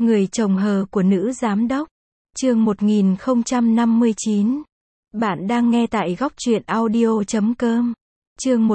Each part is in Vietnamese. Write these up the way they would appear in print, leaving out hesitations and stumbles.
Người chồng hờ của nữ giám đốc. Chương 1059. Bạn đang nghe tại góc truyện audio.com. Chương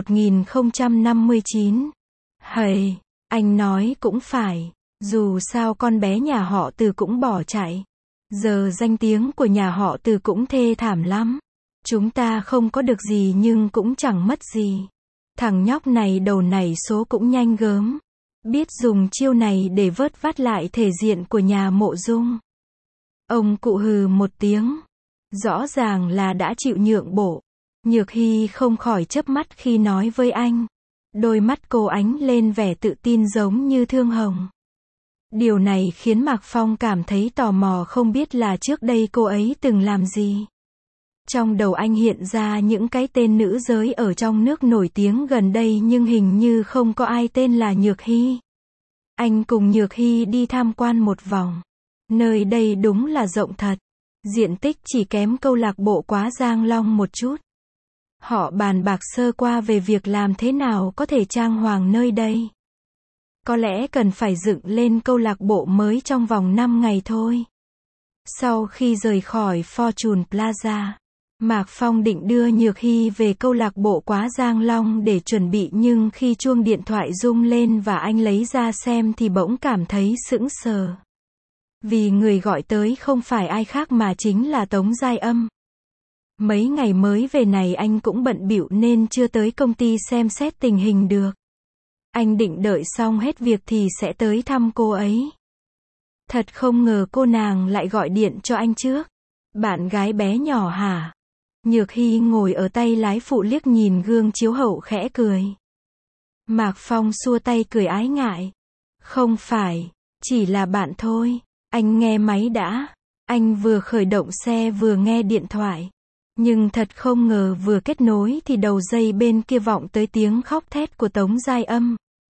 1059. Hầy, anh nói cũng phải. Dù sao con bé nhà họ Từ cũng bỏ chạy. Giờ danh tiếng của nhà họ Từ cũng thê thảm lắm. Chúng ta không có được gì nhưng cũng chẳng mất gì. Thằng nhóc này đầu nảy số cũng nhanh gớm. Biết dùng chiêu này để vớt vát lại thể diện của nhà Mộ Dung. Ông cụ hừ một tiếng. Rõ ràng là đã chịu nhượng bộ. Nhược Hy không khỏi chớp mắt khi nói với anh. Đôi mắt cô ánh lên vẻ tự tin giống như thương hồng. Điều này khiến Mạc Phong cảm thấy tò mò không biết là trước đây cô ấy từng làm gì. Trong đầu anh hiện ra những cái tên nữ giới ở trong nước nổi tiếng gần đây nhưng hình như không có ai tên là Nhược Hy. Anh cùng Nhược Hy đi tham quan một vòng. Nơi đây đúng là rộng thật. Diện tích chỉ kém câu lạc bộ Quá Giang Long một chút. Họ bàn bạc sơ qua về việc làm thế nào có thể trang hoàng nơi đây. Có lẽ cần phải dựng lên câu lạc bộ mới trong vòng 5 ngày thôi. Sau khi rời khỏi Fortune Plaza, Mạc Phong định đưa Nhược Hy về câu lạc bộ Quá Giang Long để chuẩn bị nhưng khi chuông điện thoại rung lên và anh lấy ra xem thì bỗng cảm thấy sững sờ. Vì người gọi tới không phải ai khác mà chính là Tống Giai Âm. Mấy ngày mới về này anh cũng bận bịu nên chưa tới công ty xem xét tình hình được. Anh định đợi xong hết việc thì sẽ tới thăm cô ấy. Thật không ngờ cô nàng lại gọi điện cho anh trước. Bạn gái bé nhỏ hả? Nhược Hy ngồi ở tay lái phụ liếc nhìn gương chiếu hậu khẽ cười. Mạc Phong xua tay cười ái ngại. Không phải, chỉ là bạn thôi. Anh nghe máy đã. Anh vừa khởi động xe vừa nghe điện thoại. Nhưng thật không ngờ vừa kết nối thì đầu dây bên kia vọng tới tiếng khóc thét của Tống Giai Âm.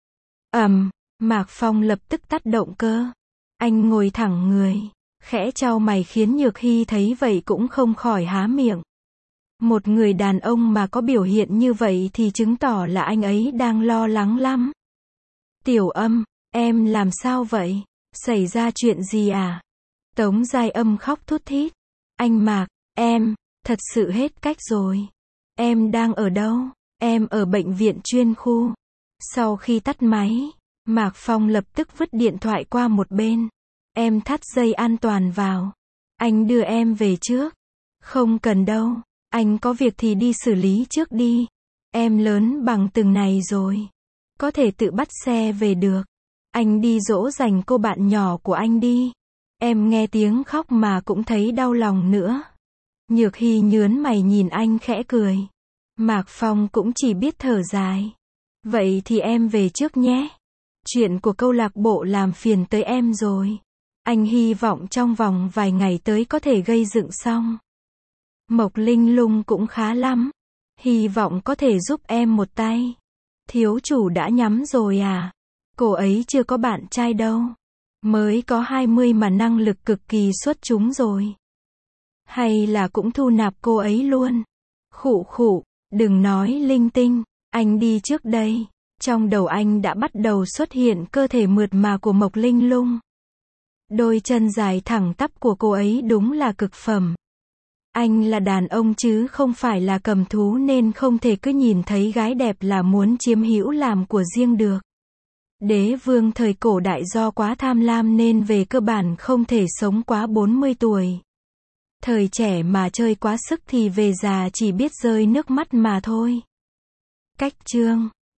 Mạc Phong lập tức tắt động cơ. Anh ngồi thẳng người, khẽ chau mày khiến Nhược Hy thấy vậy cũng không khỏi há miệng. Một người đàn ông mà có biểu hiện như vậy thì chứng tỏ là anh ấy đang lo lắng lắm. Tiểu Âm, em làm sao vậy? Xảy ra chuyện gì à? Tống Giai Âm khóc thút thít. Anh Mạc, em, thật sự hết cách rồi. Em đang ở đâu? Em ở bệnh viện chuyên khu. Sau khi tắt máy, Mạc Phong lập tức vứt điện thoại qua một bên. Em thắt dây an toàn vào. Anh đưa em về trước. Không cần đâu. Anh có việc thì đi xử lý trước đi. Em lớn bằng từng này rồi. Có thể tự bắt xe về được. Anh đi dỗ dành cô bạn nhỏ của anh đi. Em nghe tiếng khóc mà cũng thấy đau lòng nữa. Nhược Hy nhớn mày nhìn anh khẽ cười. Mạc Phong cũng chỉ biết thở dài. Vậy thì em về trước nhé. Chuyện của câu lạc bộ làm phiền tới em rồi. Anh hy vọng trong vòng vài ngày tới có thể gây dựng xong. Mộc Linh Lung cũng khá lắm. Hy vọng có thể giúp em một tay. Thiếu chủ đã nhắm rồi à? Cô ấy chưa có bạn trai đâu. Mới có 20 mà năng lực cực kỳ xuất chúng rồi. Hay là cũng thu nạp cô ấy luôn. Khụ khụ, đừng nói linh tinh. Anh đi trước đây. Trong đầu anh đã bắt đầu xuất hiện cơ thể mượt mà của Mộc Linh Lung. Đôi chân dài thẳng tắp của cô ấy đúng là cực phẩm. Anh là đàn ông chứ không phải là cầm thú nên không thể cứ nhìn thấy gái đẹp là muốn chiếm hữu làm của riêng được. Đế vương thời cổ đại do quá tham lam nên về cơ bản không thể sống quá 40 tuổi. Thời trẻ mà chơi quá sức thì về già chỉ biết rơi nước mắt mà thôi. Cách chương